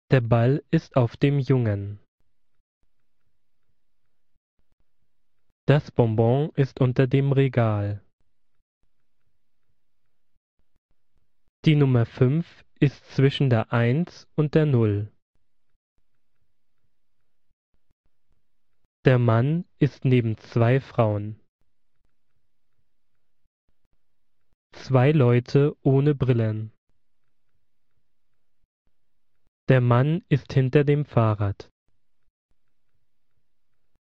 Der Ball ist auf dem Jungen. Das Bonbon ist unter dem Regal. Die Nummer 5 ist zwischen der 1 und der 0. Der Mann ist neben zwei Frauen. Zwei Leute ohne Brillen. Der Mann ist hinter dem Fahrrad.